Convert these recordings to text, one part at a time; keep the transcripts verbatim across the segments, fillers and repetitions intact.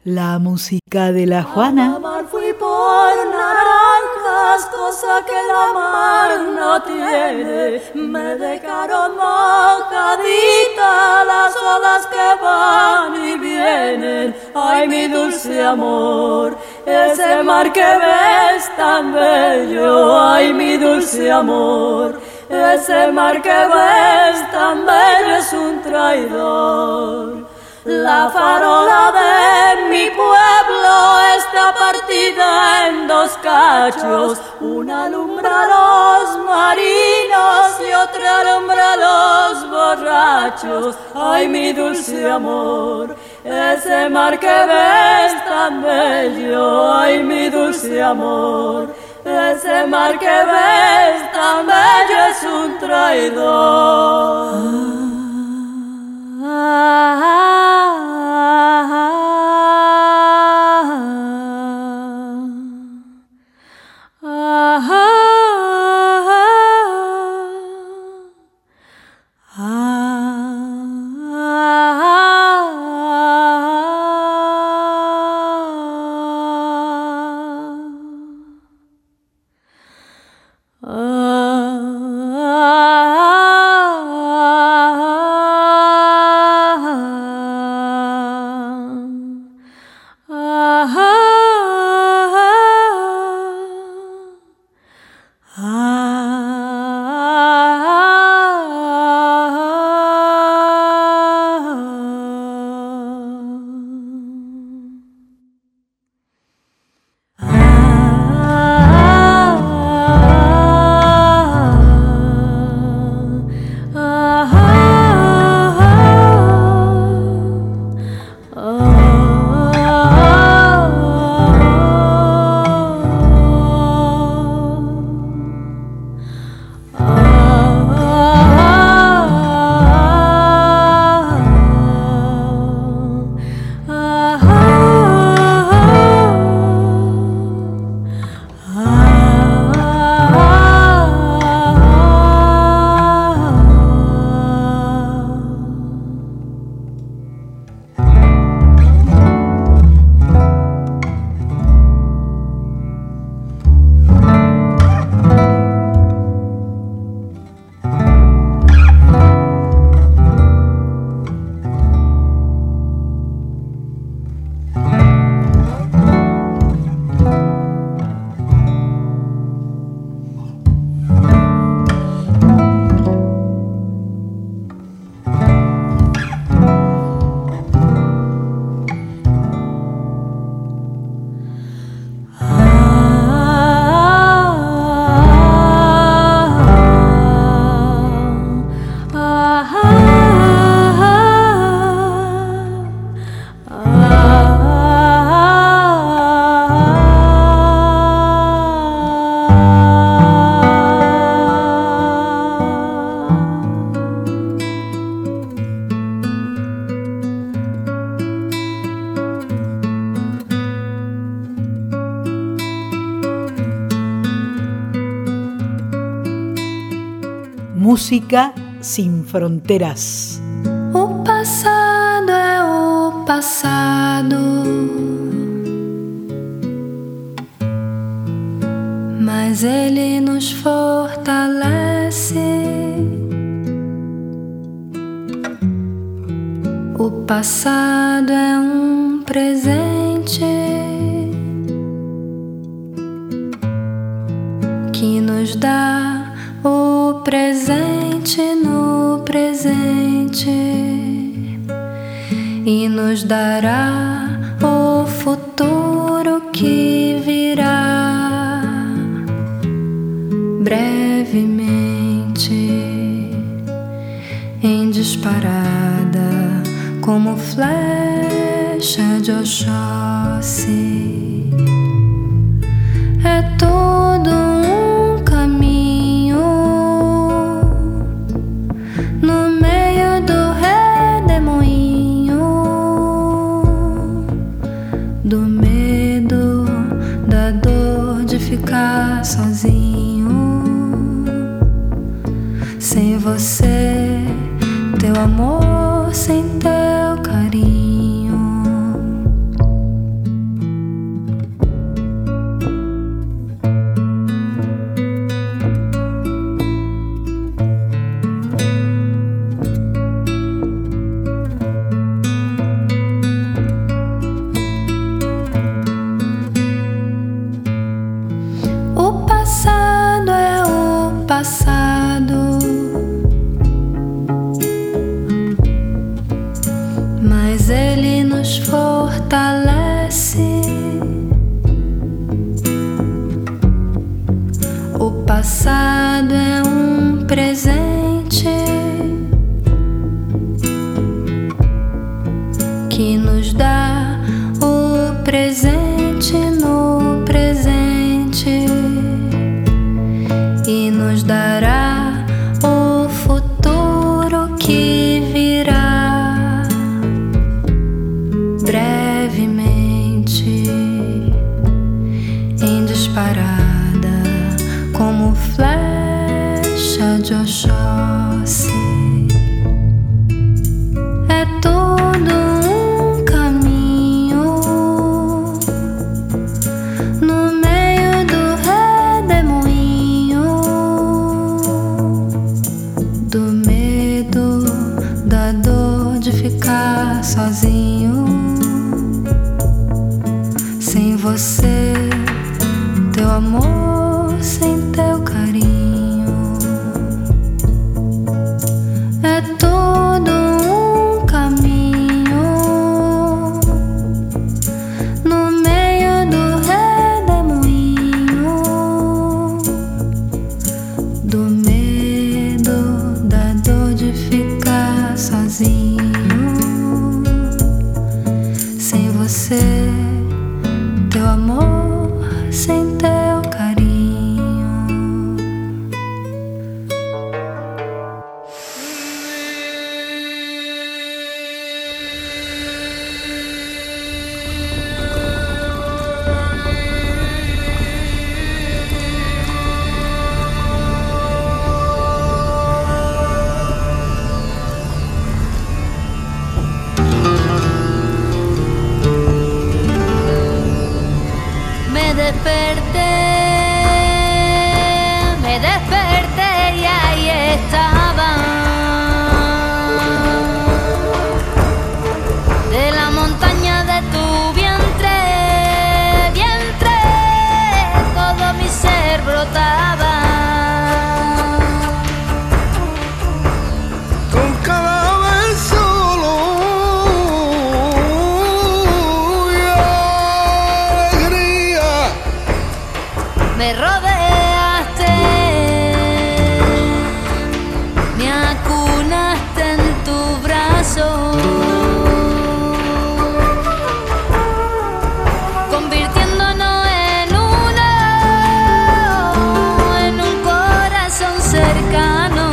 La música de la Juana. A la mar fui por naranjas, cosa que la mar no tiene. Me dejaron mojadita las olas que van y vienen. Ay, mi dulce amor, ese mar que ves tan bello. Ay, mi dulce amor, ese mar que ves tan bello es un traidor. La farola de mi pueblo está partida en dos cachos. Una alumbra a los marinos y otra alumbra a los borrachos. Ay, mi dulce amor, ese mar que ves tan bello. Ay, mi dulce amor, ese mar que ves tan bello es un traidor. Ah, ah, Música sin fronteras. O passado é o passado, mas ele nos fortalece. O passado é um presente que nos dá o presente no presente e nos dará o futuro que virá brevemente em disparada como flecha de Oxóssi. É todo um caminho no meio do redemoinho, do medo, da dor de ficar sozinho, sem você, teu amor, sem teu carinho. passado é um presente que nos dá o presente no presente e nos dará o futuro que virá brevemente em disparada como flecha de Oxóssi. É todo um caminho no meio do redemoinho, do medo, da dor de ficar sozinho, sem você, teu amor, sem teu carinho. É todo um caminho no meio do redemoinho, do medo, da dor de ficar sozinho, sem você, teu amor, sem teu carinho. Me desperté, me desperté y ahí estaba, de la montaña de tu vientre, vientre, todo mi ser brotaba. Con cada beso me rodeaste, me acunaste en tu brazo, convirtiéndonos en uno, en un corazón cercano.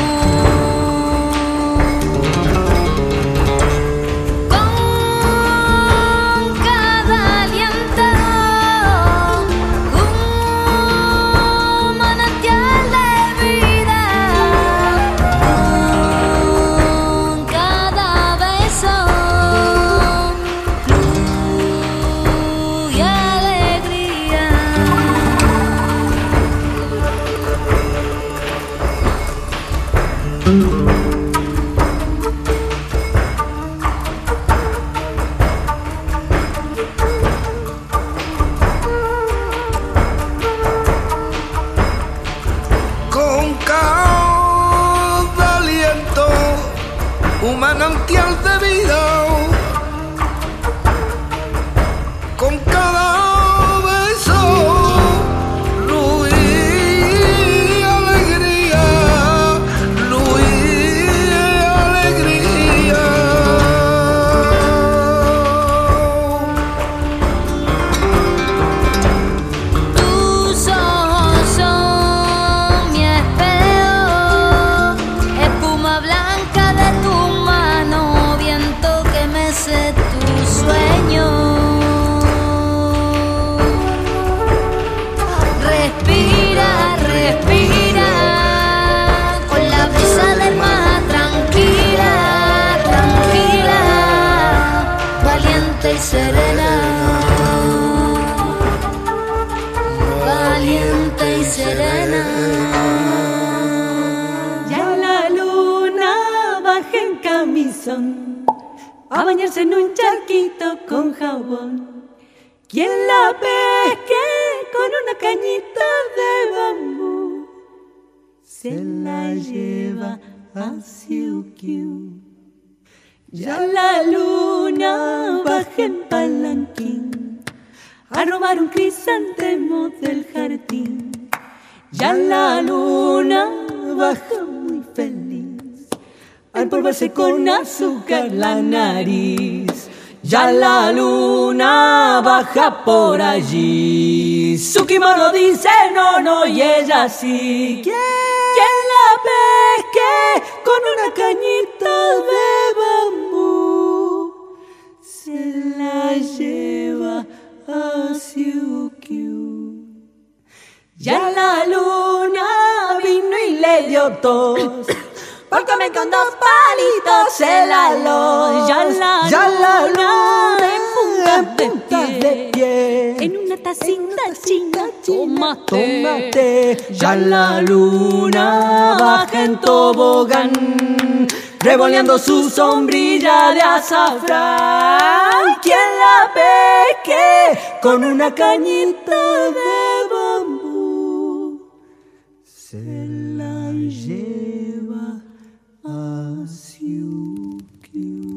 Con cada aliento con cada aliento, un manantial de vida, con cada beso, luz y alegría, luz y alegría. Tus ojos son mi espejo, espuma blanca de tu mano, viento que mece tu sueño. Respira, respira, con la brisa del mar, tranquila, tranquila, valiente y serena. Valiente y serena. Ya la luna baja en camisón a bañarse en un charquito con jabón. Quien la pesque con una cañita de bambú se la lleva a Siukiu. Ya la luna baja en palanquín a robar un crisantemo del jardín. Ya la luna baja muy feliz al polvarse con azúcar la nariz. Ya la luna baja por allí. Su kimono dice no, no, y ella sí. ¿Quién, ¿Quién la pesque con una cañita de bambú? Se la lleva a Siukiu. Ya la luna vino y le dio tos, porque me con dos palitos se la los. Ya la, ya la luna de puntas de, de pie, en una tacita china, tómate, tómate. Ya la luna baja en tobogán, revoleando su sombrilla de azafrán. ¿Quién la pesque con una cañita de bambú? Se la lleva a Siukiu.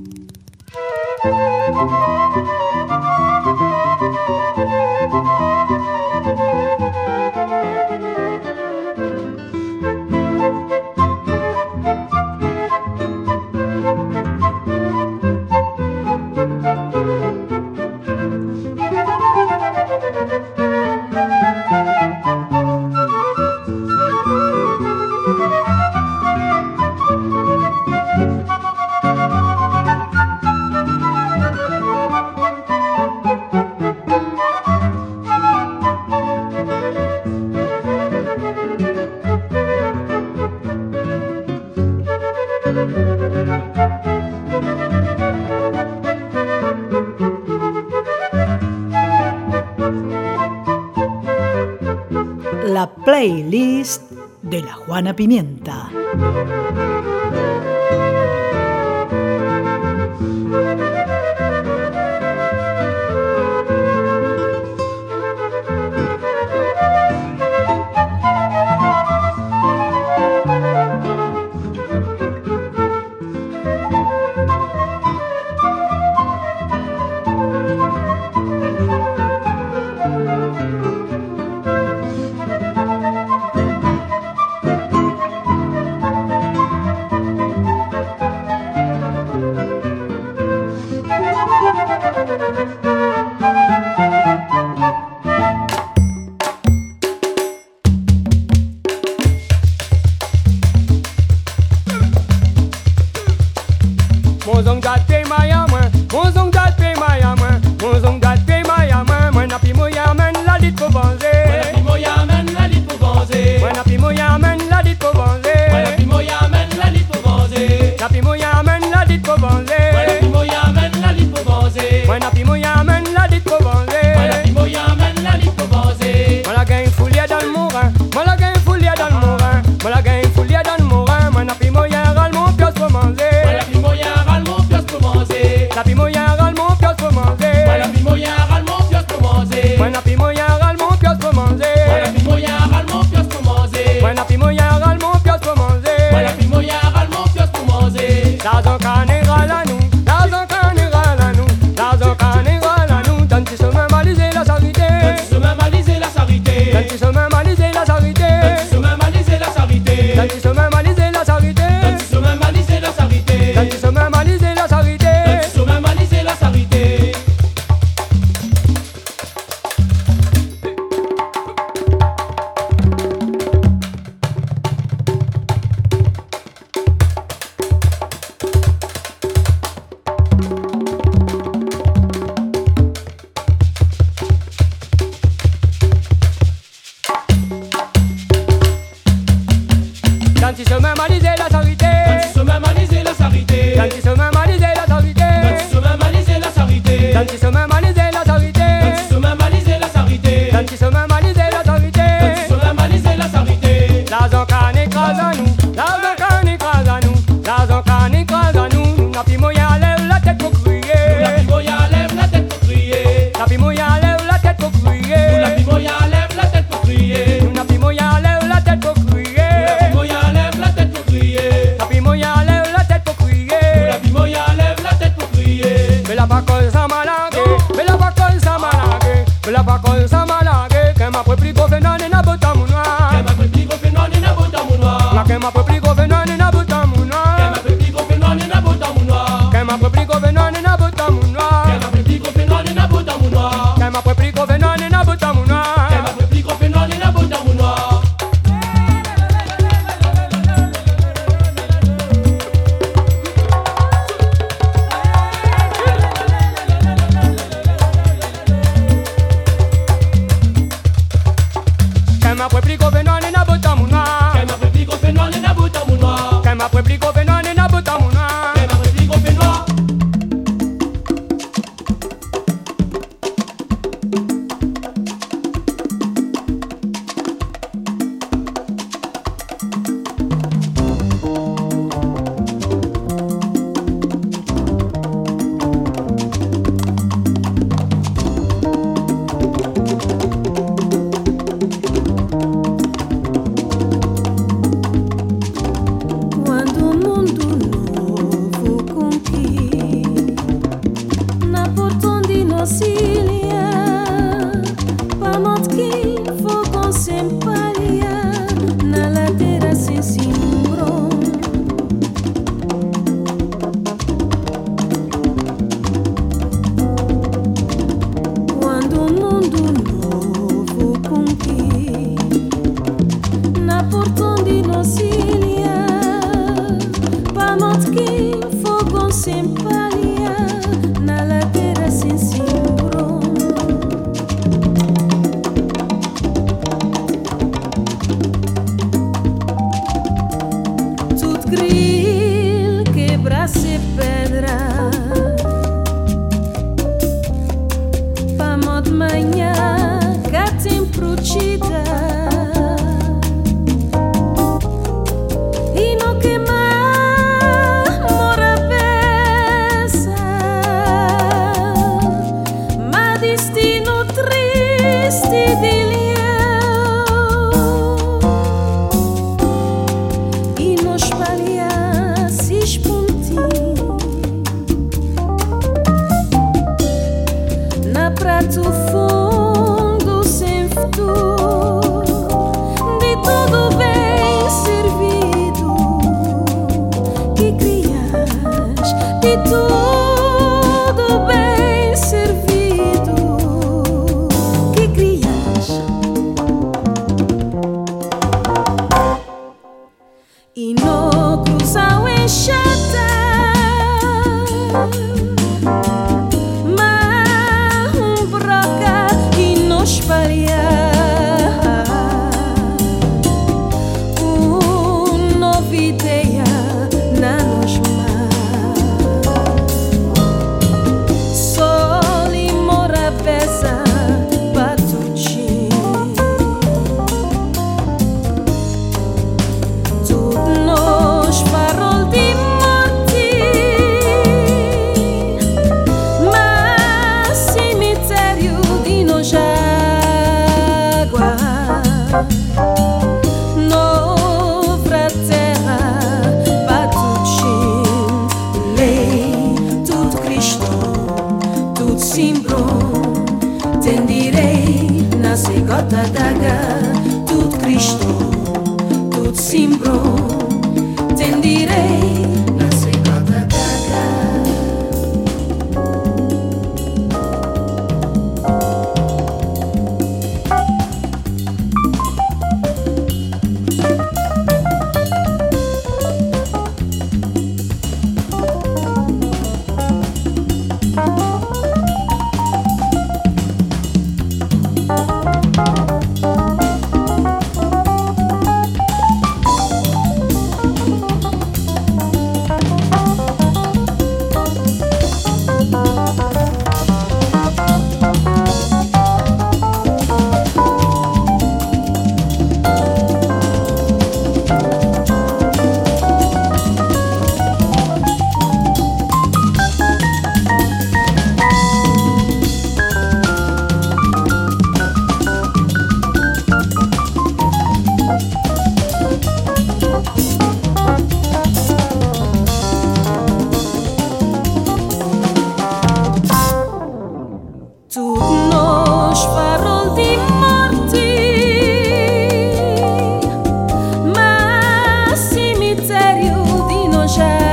La playlist de la Juana Pimienta. La pa' con sa malage, que ma pwe pli go fè nan en a botan moun wa. munwa. Kema pwe priko venani na buta munwa. Kema pwe priko venani na buta munwa. Kema pwe priko venani na buta munwa. Kema pwe priko venani na buta munwa. Kema pwe priko venani na buta munwa. Kema pwe priko venani.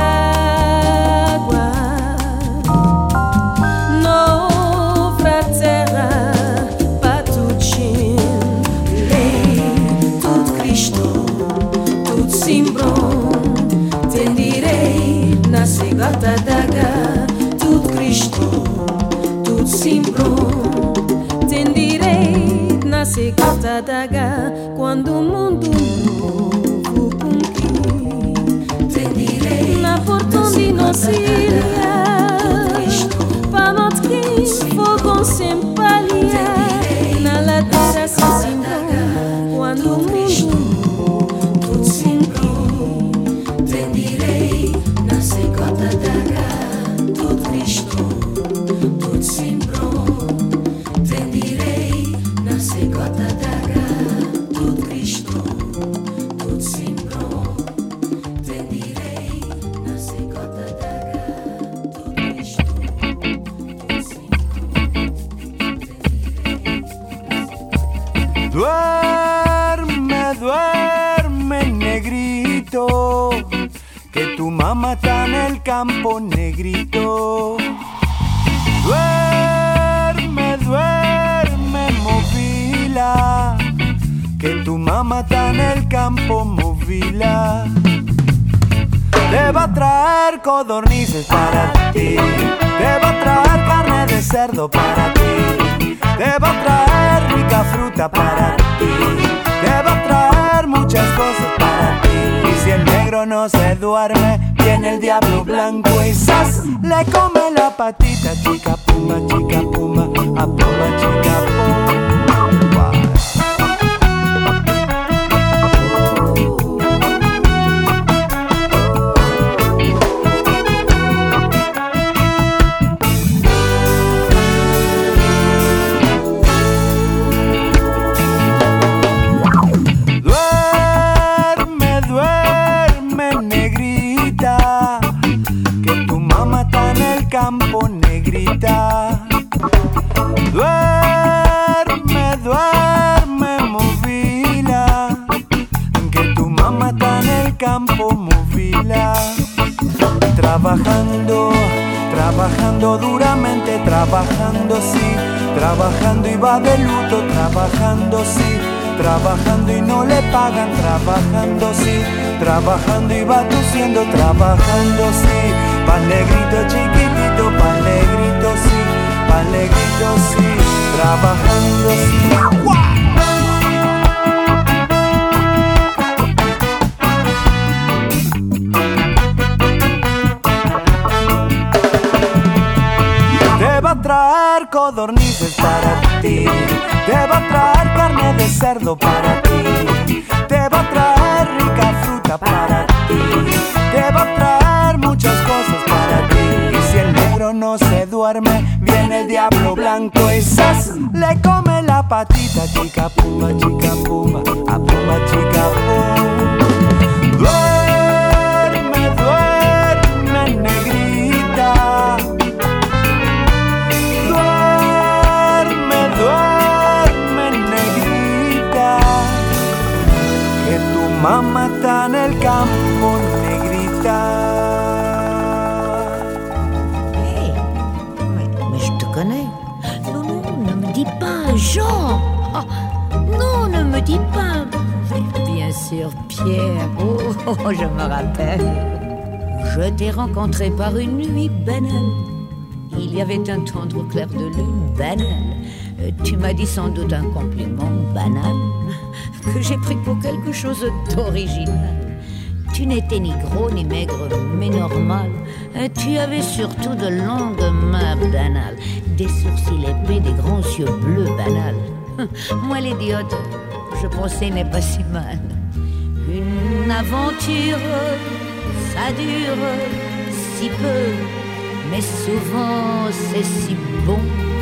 No fratello nasce gata d'Aga quando o mundo novo conquista. Te direi na portão de Nocília, para not que fogo sem palha, na ladeira se simbrou quando o mundo tudo simbrou. Te direi nasce gata d'Aga tudo Cristo, tudo simbrou. Te direi nasce gota d'Aga tudo Cristo, tudo simbrou. Te direi nasce gota d'Aga tudo Cristo, tudo simbrou. Duerme, duerme, negrito, que tu mamá está en el campo, negrito. Duerme, duerme, movila, que tu mamá está en el campo, movila. Te va a traer codornices para ti, te va a traer carne de cerdo para ti, te va a traer rica fruta para ti, te va a traer muchas cosas para ti. Y si el negro no se duerme, viene el diablo blanco y ¡zas! Le come la patita, chica puma, chica puma, a puma, chica puma. Campo, negrita, duerme, duerme, movila, que tu mamá está en el campo, movila. Trabajando, trabajando duramente, trabajando sí, trabajando y va de luto, trabajando sí, trabajando y no le pagan, trabajando sí, trabajando y va tosiendo, trabajando sí. Pan negrito chiquitito, pan negrito sí, pan negrito sí, trabajando sí. ¡Guau! Te va a traer codornices para ti, te va a traer carne de cerdo para ti, te va a traer rica fruta para ti, te va a traer muchas cosas para ti. Y si el negro no se duerme, viene el diablo blanco y ¡zas! Le come la patita, chica puma, chica puma, a puma, chica puma. Duerme, duerme, negrita, duerme, duerme, negrita, que tu mamá está en el campo, negrita. Non, non, ne me dis pas, Jean. Oh, non, ne me dis pas. Bien sûr, Pierre. Oh, oh, je me rappelle. Je t'ai rencontré par une nuit banale. Il y avait un tendre clair de lune banal. Tu m'as dit sans doute un compliment banal que j'ai pris pour quelque chose d'original. Tu n'étais ni gros ni maigre, mais normal. Tu avais surtout de longues mains banales, des sourcils épais, des grands yeux bleus banals. Moi l'idiote, je pensais n'est pas si mal. Une aventure, ça dure si peu, mais souvent c'est si bon.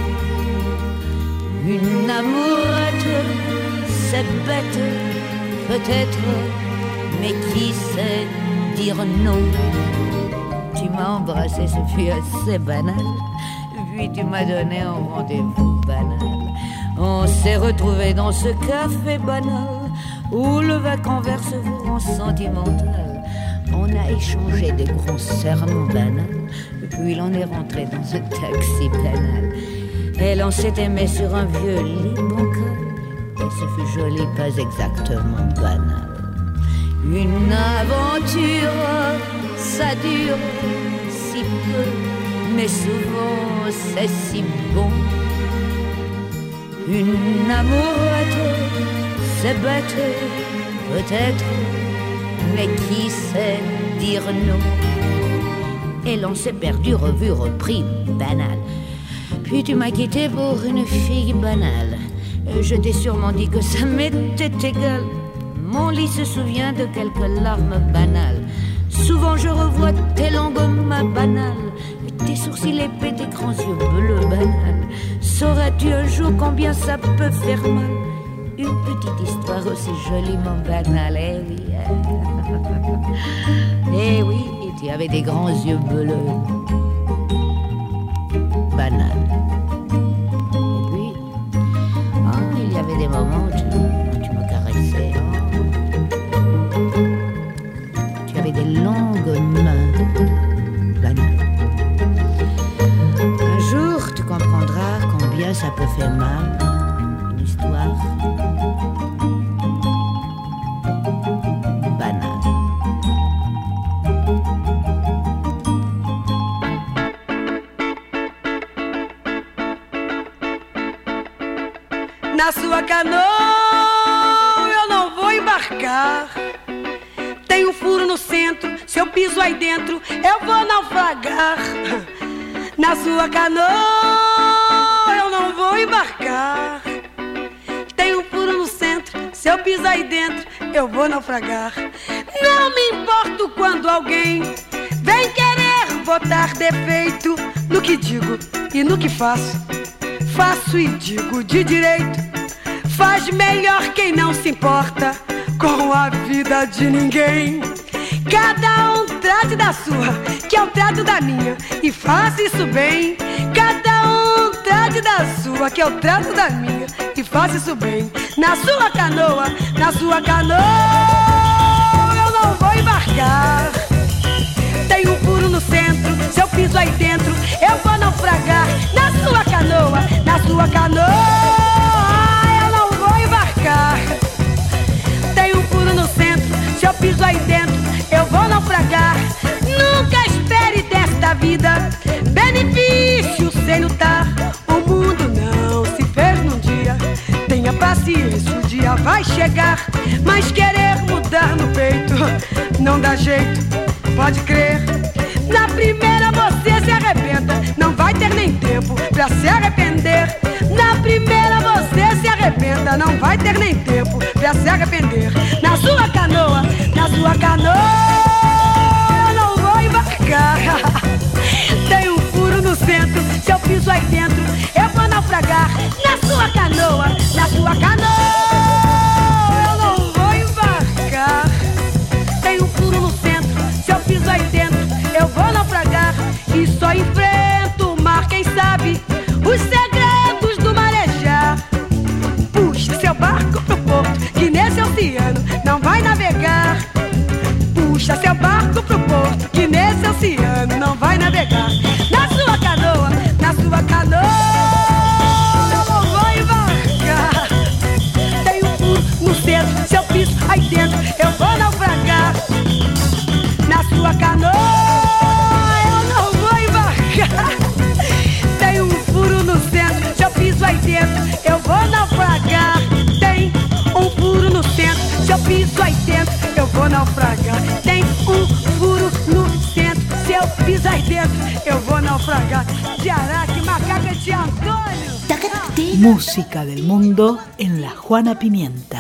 Une amourette, c'est bête, peut-être, mais qui sait dire non? Tu m'as embrassé, ce fut assez banal. Puis tu m'as donné un rendez-vous banal. On s'est retrouvés dans ce café banal où le vacant verre se vous rend sentimental. On a échangé de gros sermons banals. Puis il en est rentré dans ce taxi banal. Et l'on s'est aimé sur un vieux lit bancal. Et ce fut joli, pas exactement banal. Une aventure, ça dure si peu, mais souvent c'est si bon. Une amourette, c'est bête, peut-être, mais qui sait dire non? Et l'on s'est perdu, revu, repris, banal. Puis tu m'as quitté pour une fille banale. Je t'ai sûrement dit que ça m'était égal. Mon lit se souvient de quelques larmes banales. Souvent je revois tes longues mains banales, tes sourcils épais, tes grands yeux bleus banals. Saurais-tu un jour combien ça peut faire mal? Une petite histoire aussi joliment banale. Eh oui, eh oui, et tu avais des grands yeux bleus banals. Et puis, oh, il y avait des moments où tu, où tu me caressais. Oh. Tu avais des longues mains banales. Un jour, tu comprendras combien ça peut faire mal. Une histoire banale. Na sua canoa eu não vou embarcar. Tem um furo no centro, se eu piso aí dentro eu vou naufragar. Na sua canoa eu não vou embarcar. Tem um furo no centro, se eu piso aí dentro eu vou naufragar. Não me importo quando alguém vem querer botar defeito no que digo e no que faço. Faço e digo de direito. Faz melhor quem não se importa com a vida de ninguém. Cada um trate da sua, que eu trato da minha, e faça isso bem. Cada um trate da sua, que eu trato da minha, e faça isso bem. Na sua canoa, na sua canoa eu não vou embarcar. Tem um furo no centro, se eu piso aí dentro eu vou naufragar. Na sua canoa, na sua canoa eu não vou embarcar. Tem um furo no centro, se eu piso aí dentro eu vou naufragar. Nunca espere desta vida benefício sem lutar. O mundo não se fez num dia. Tenha paciência, o dia vai chegar. Mas querer mudar no peito não dá jeito, pode crer. Na primeira você se arrebenta, não vai ter nem tempo pra se arrepender. Na primeira você se arrebenta, não vai ter nem tempo pra se arrepender. Na sua canoa, na sua canoa eu não vou embarcar. Tem um furo no centro, se eu piso aí dentro eu vou naufragar. Na sua canoa, na sua canoa eu não vou embarcar. Tem um furo no centro, se eu piso aí dentro eu vou naufragar. E só enfrento o mar, quem sabe os segredos do marejar. Puxa seu barco pro porto, que nesse oceano não vai navegar. Puxa seu barco pro porto, que nesse oceano não vai navegar. Na sua canoa, na sua canoa eu não vou embarcar. Tem um furo no centro, se eu piso aí dentro eu vou naufragar. Na sua canoa eu não vou embarcar. Tem um furo no centro, se eu piso aí dentro eu vou naufragar. Tem um furo no centro, se eu piso aí dentro eu vou naufragar. Tem um furo no centro, se eu piso aí dentro eu vou naufragar. De Araque, Macaca de Antônio. Música del mundo en La Juana Pimienta.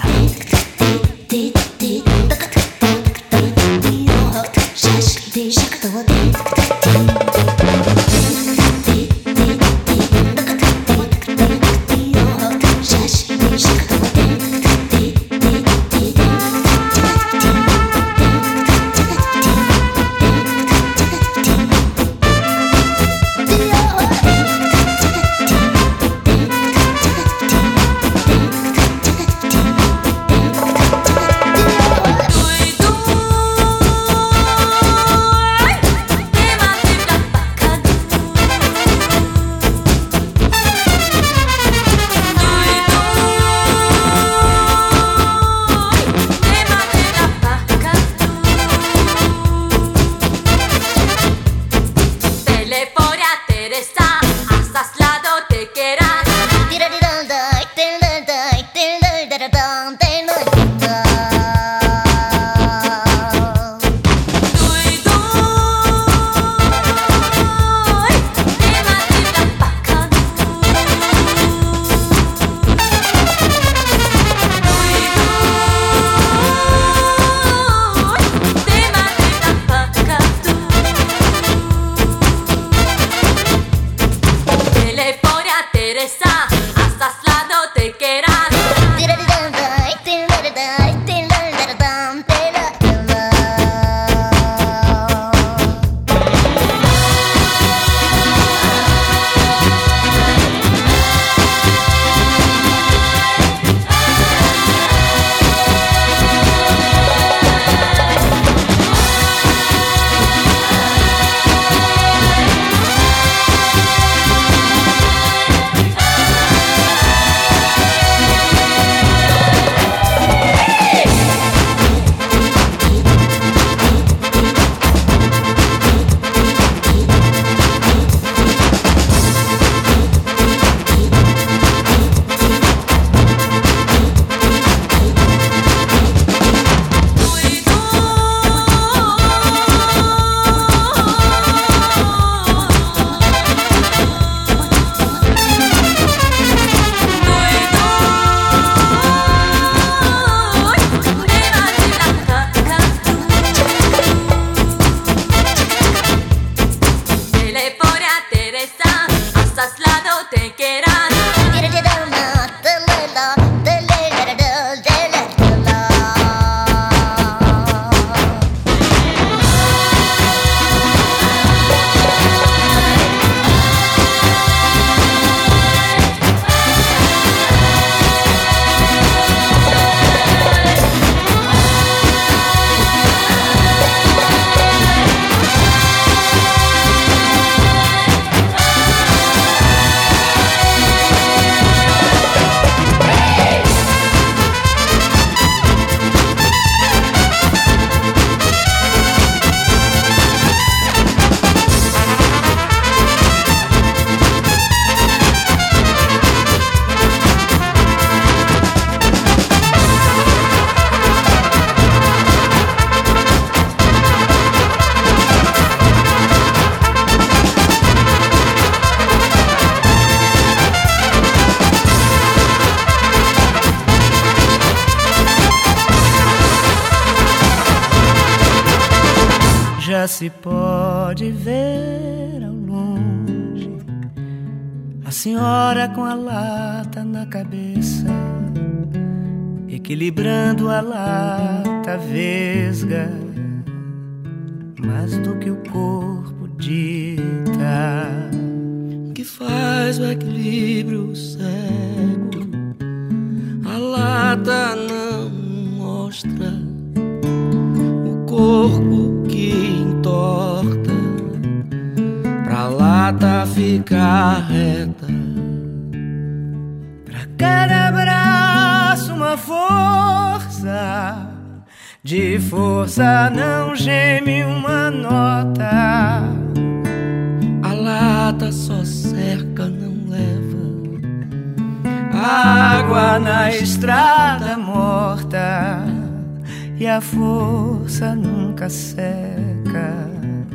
asaslado te quedarás. Já se pode ver ao longe a senhora com a lata na cabeça, equilibrando a lata vesga, mais do que o corpo dita, que faz o equilíbrio cego. A lata não mostra o corpo que entorta pra lata ficar reta. Pra cada braço uma força, de força não geme uma nota. A lata só cerca, não leva água na estrada morta. E a força nunca seca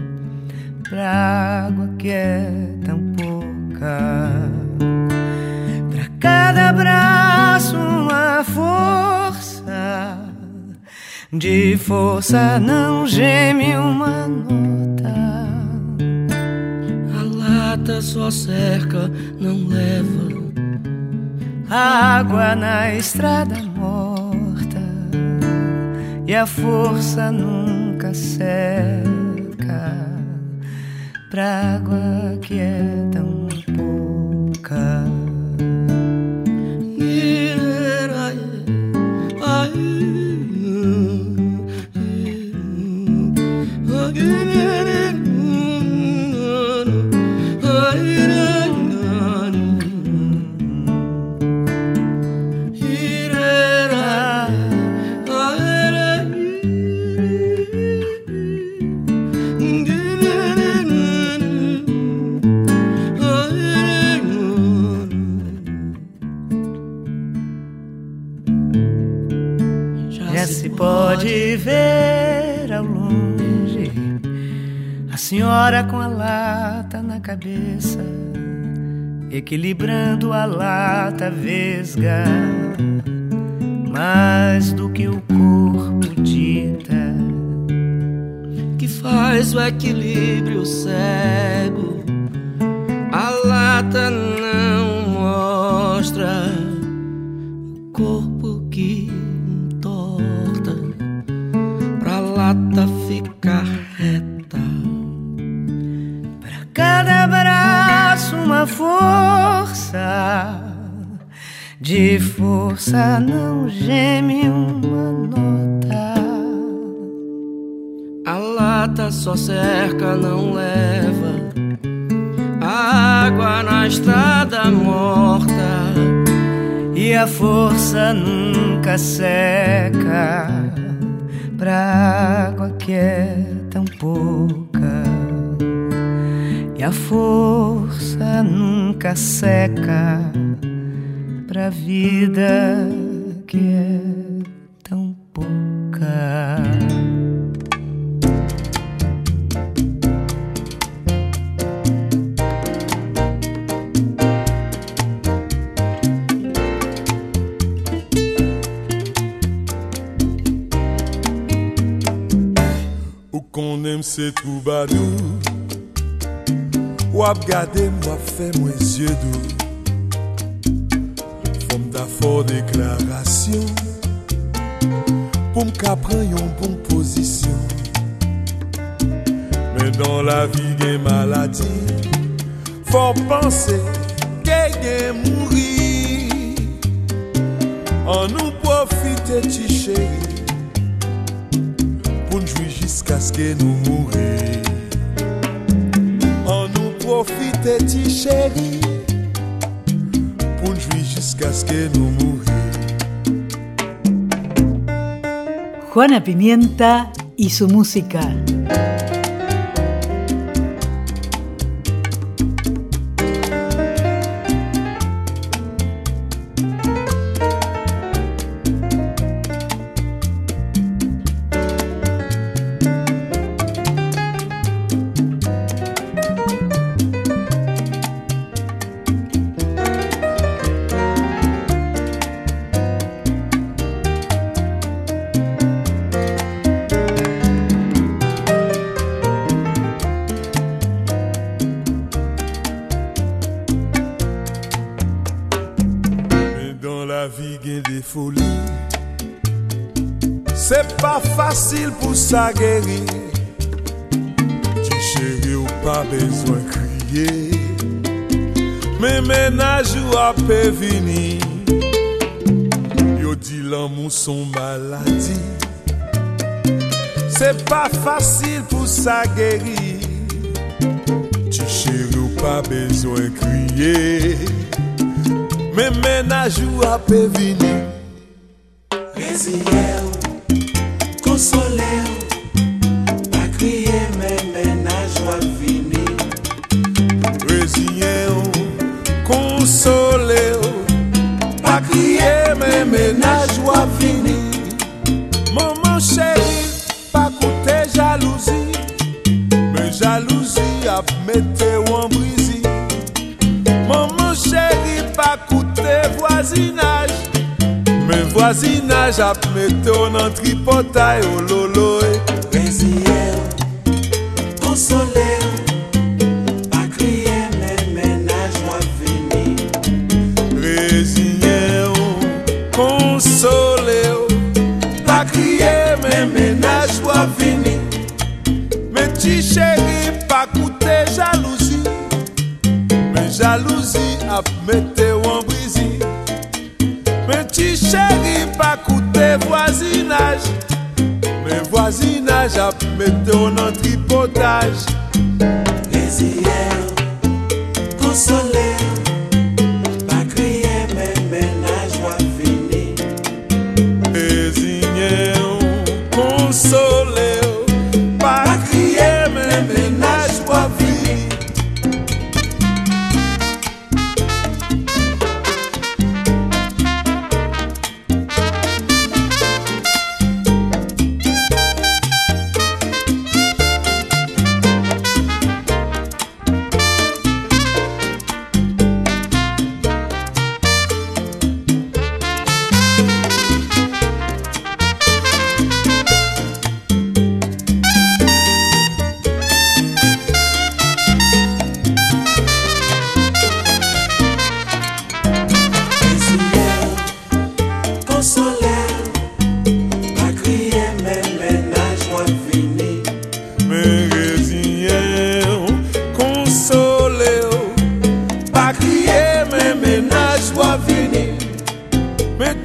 pra água que é tão pouca. Pra cada braço uma força, de força não geme uma nota. A lata só cerca, não leva água na estrada morta. E a força nunca seca pra água que é tão pouca. Pode ver ao longe a senhora com a lata na cabeça, equilibrando a lata vesga, mais do que o corpo dita, que faz o equilíbrio cego. A lata não mostra mostra o corpo que entorta pra lata ficar reta. Pra cada braço uma força, de força não geme uma nota. A lata só cerca, não leva a água na estrada morta. E a força nunca seca pra água que é tão pouca. E a força nunca seca pra vida que é tão pouca. O qu'on aime c'est troubadou, ou ap gade moi fait moins yeux doux. Da fort déclaration pour m'ka prendre une bonne position. Mais dans la vie des maladies, faut penser qu'elle mourir. On nous profite ti chéri pour nous jouir jusqu'à ce que nous mourir. On nous profite ti chéri pour nous jouir jusqu'à ce que nous mourions. Juana Pimienta y su música. C'est pas facile pour ça guérir. Tu chéri ou pas besoin crier. Mais ménage ou à peu venir. Yo dit l'amour son maladie. C'est pas facile pour ça guérir. Tu chéri ou pas besoin crier. Mais ménage ou à peu venir. Résilient, consolé, pas crier, mais ménage va venir. Résilient, consolé, pas crier, mais ménage va venir. Maman chérie, pas coûter jalousie, mais jalousie a mettre en brise. Maman chérie, pas coûter voisinage. Mais voisinage a mette en tripotaille au lolo. Résilient, consolé, pas crier, mais ménage va venir. Résilient, consolé, pas crier, mais ménage va venir. Mais ti chéri, pas coûter jalousie. Mais jalousie a mette en brise. Mais ti chéri, pas coûter voisinage. Mais voisinage a mette en tripotage. Résilient, consolé, pas crier, mais ménage va venir. Résilient, consolé, pas crier, mais ménage va venir.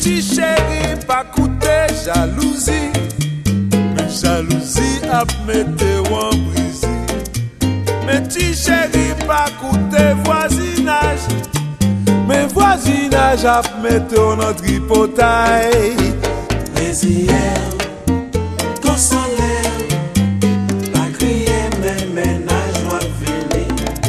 ti chéri pa koute jalousie, mais jalousie ap mette ou en brisi. Mais ti chéri pa koute voisinage, mais voisinage ap mette ou nan tripotaille. Résière, consolée, pas crier mais ménage ou vini.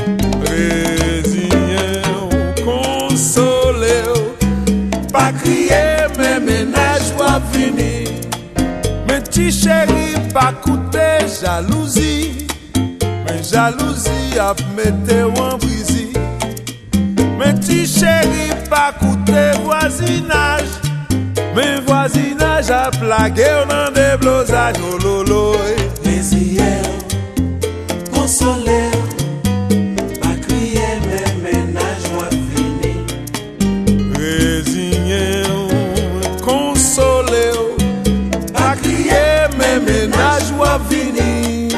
Résière, consolée, pas crier mais ménage ou vini. Mais ti chéri pas coûter jalousie, mais jalousie a mette ou en brisi. Mais ti chéri pas coûter voisinage, mais voisinage a plagué ou nan déblosage. Oh lolo, Résière, consolée, pas crier mais ménage ou vini. résigné, consolé, pas crier mais ménage ou vini.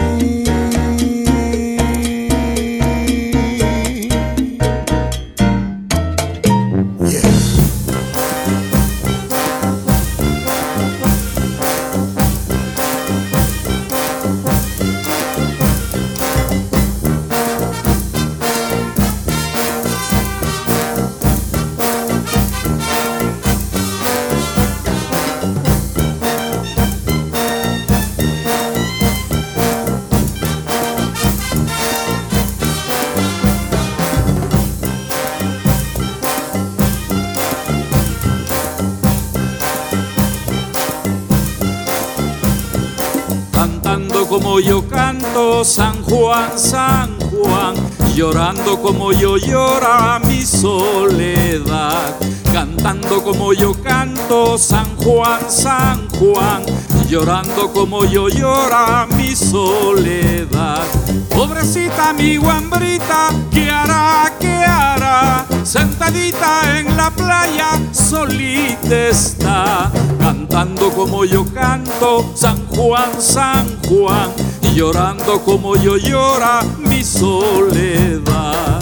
Como yo canto, San Juan, San Juan, llorando como yo llora mi soledad. Cantando como yo canto, San Juan, San Juan, llorando como yo llora mi soledad. Pobrecita mi guambrita, ¿qué hará, qué hará? Sentadita en la playa, solita está. Cantando como yo canto, San Juan, San Juan, y llorando como yo llora mi soledad.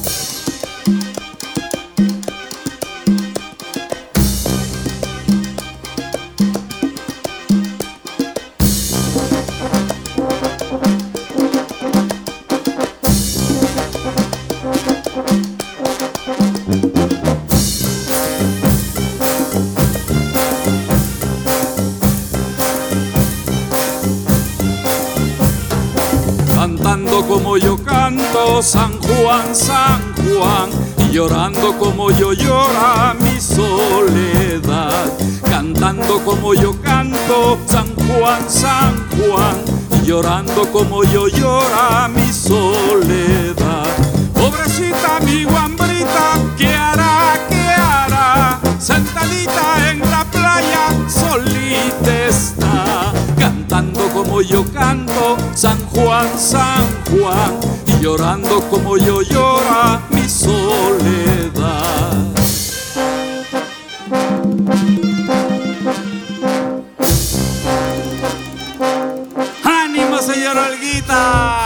Cantando como yo canto, San Juan, San Juan, y llorando como yo llora mi soledad. Cantando como yo canto, San Juan, San Juan, y llorando como yo llora mi soledad. Pobrecita mi guambrita, ¿qué hará, qué hará? Sentadita en la playa, solita está. Cantando como yo canto, San Juan, San Juan, y llorando como yo llora mi soledad. ¡Ánimo, señor Olguita!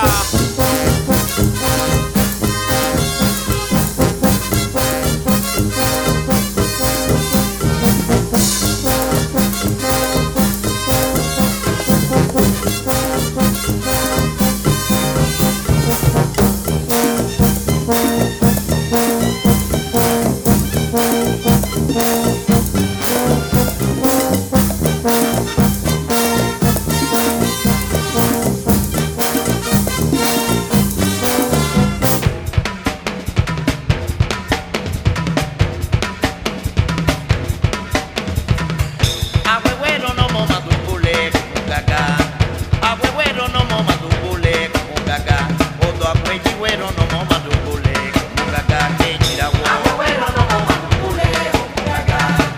Gaga.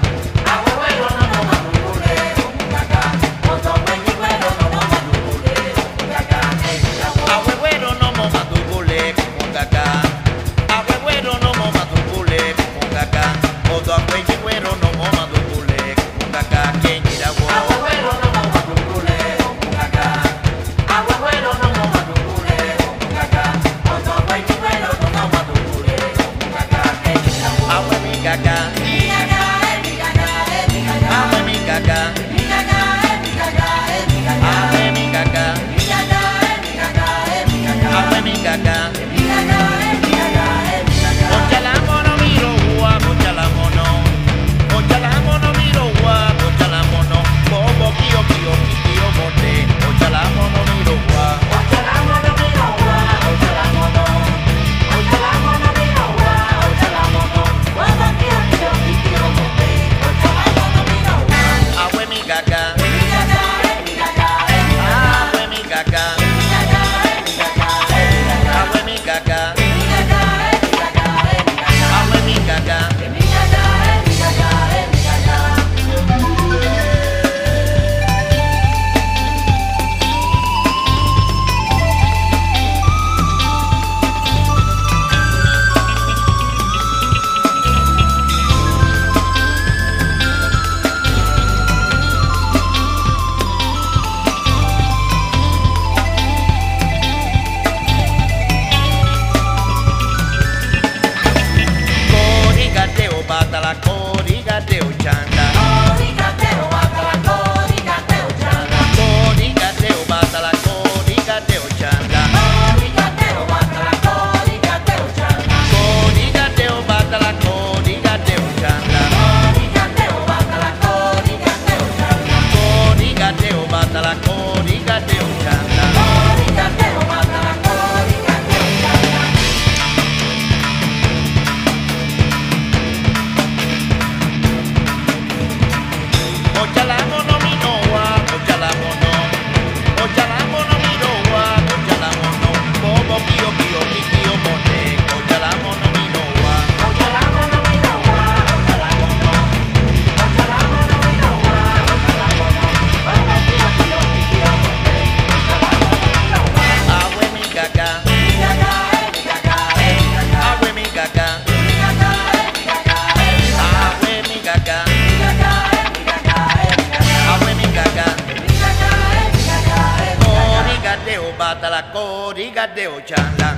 bata la corigateo chala.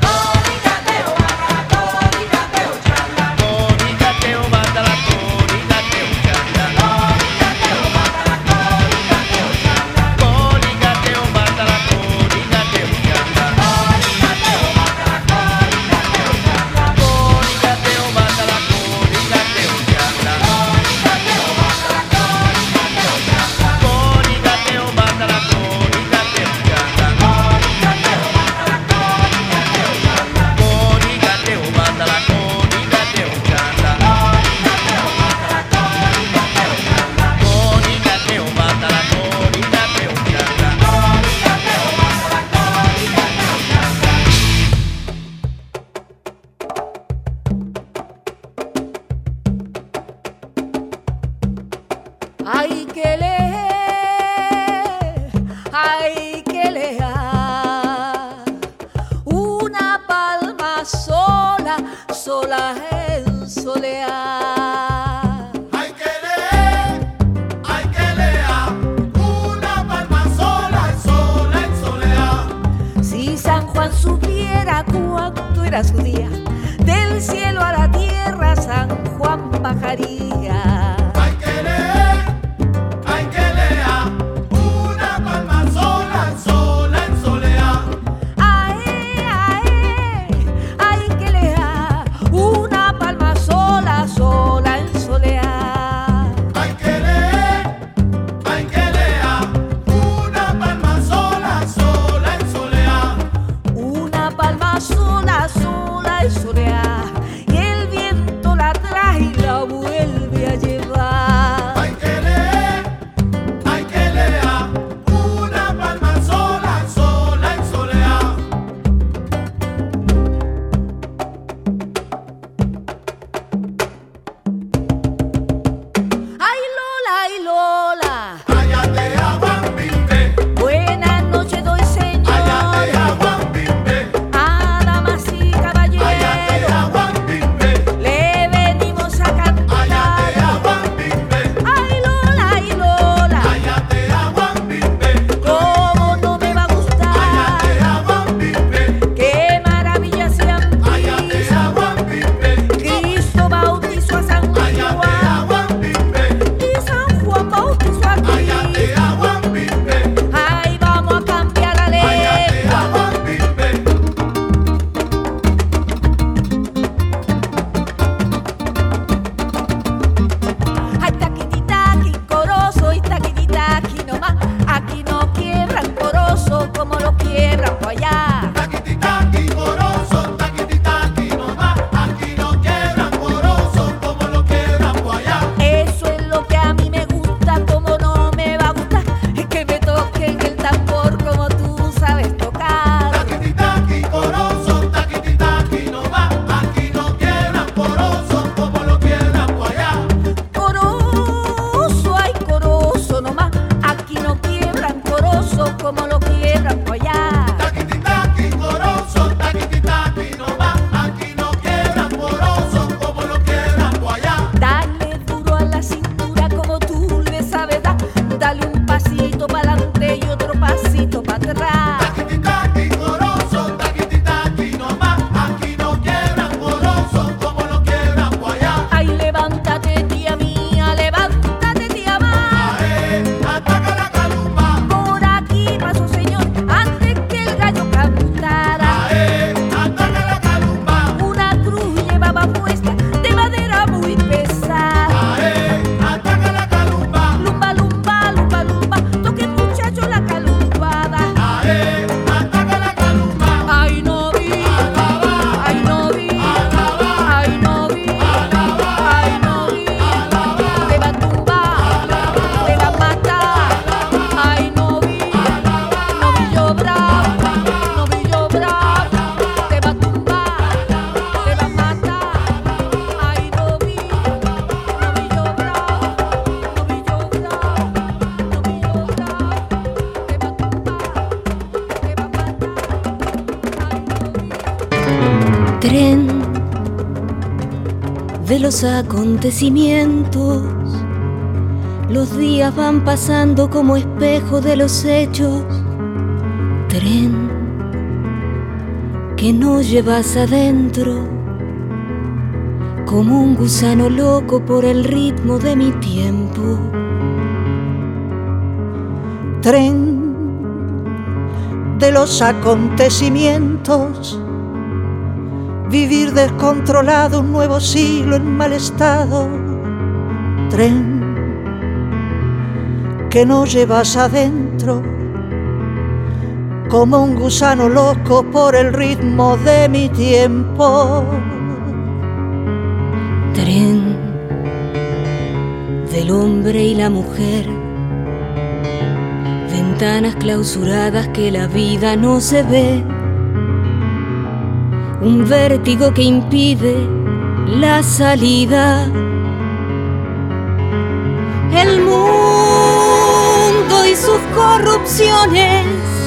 Hay que leer, hay que leer. Una palma sola, sola en solear. Hay que leer, hay que leer. Una palma sola, sola en solear. Si San Juan supiera cuánto era su día, del cielo a la tierra San Juan bajaría. Y el viento la trae y la vuelve a llevar. Hay que leer, hay que leer. Una palma sola, sola en solear. Ay Lola, ay Lola. Cállate agua, bimbe. Buenas noches doy señor. Cállate agua, bimbe. Tren de los acontecimientos, los días van pasando como espejo de los hechos. Tren que no llevas adentro, como un gusano loco por el ritmo de mi tiempo. Tren de los acontecimientos, vivir descontrolado un nuevo siglo en mal estado. Tren que no llevas adentro, como un gusano loco por el ritmo de mi tiempo. Tren del hombre y la mujer, ventanas clausuradas que la vida no se ve, un vértigo que impide la salida. El mundo y sus corrupciones,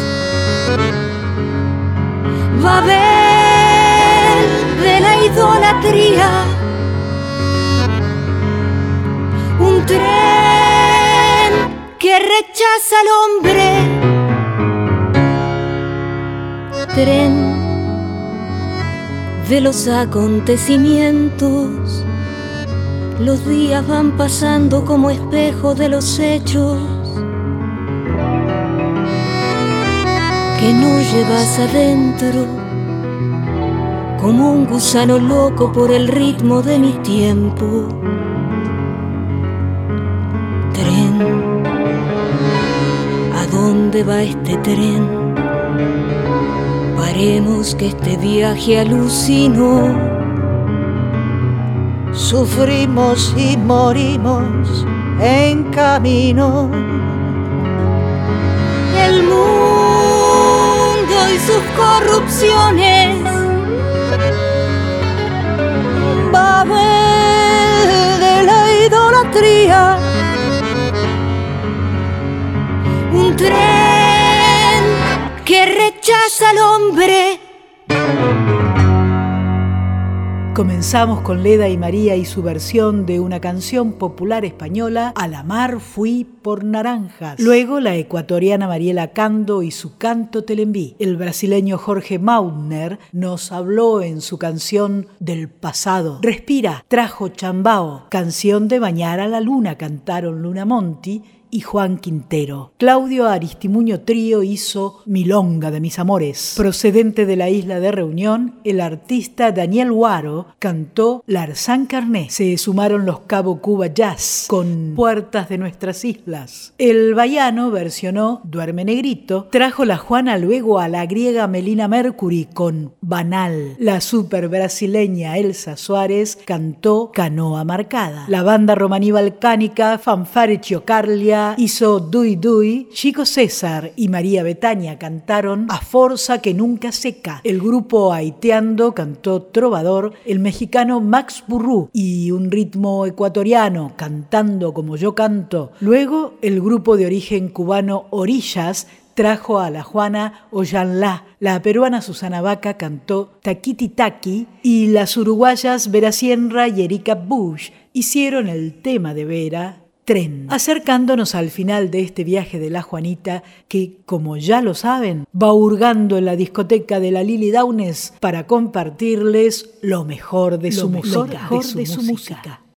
Babel de la idolatría, un tren que rechaza al hombre, tren de los acontecimientos. Los días van pasando como espejo de los hechos que no llevas adentro, como un gusano loco por el ritmo de mi tiempo. Tren, ¿a dónde va este tren? Paremos que este viaje alucinó. Sufrimos y morimos en camino. El mundo y sus corrupciones, Babel de la idolatría, un tren que rechaza al hombre. Comenzamos con Leda y María y su versión de una canción popular española, A la mar fui por naranjas. Luego la ecuatoriana Mariela Cando y su Canto te l'enví. El brasileño Jorge Mautner nos habló en su canción Del pasado. Respira, trajo Chambao. Canción de Bañar a la luna, cantaron Luna Monti y Juan Quintero. Claudio Aristimuño Trío hizo Milonga de mis amores. Procedente de la isla de Reunión, el artista Daniel Guaro cantó Larzán Carné. Se sumaron los Cabo Cuba Jazz con Puertas de nuestras islas. El baiano versionó Duerme Negrito. Trajo la Juana luego a la griega Melina Mercury con Banal. La super brasileña Elsa Suárez cantó Canoa Marcada. La banda romaní balcánica Fanfare Chiocarlia hizo Dui Dui. Chico César y María Betania cantaron A Forza que nunca seca. El grupo Haiteando cantó Trovador. El mexicano Max Burrú y un ritmo ecuatoriano, Cantando como yo canto. Luego el grupo de origen cubano Orillas trajo a la Juana Oyanlá. La peruana Susana Vaca cantó Taquiti Taqui y las uruguayas Vera Sierra y Erika Bush hicieron el tema de Vera, Tren. Acercándonos al final de este viaje de la Juanita, que, como ya lo saben, va hurgando en la discoteca de la Lili Downes para compartirles lo mejor de su, lo mejor música. De su música.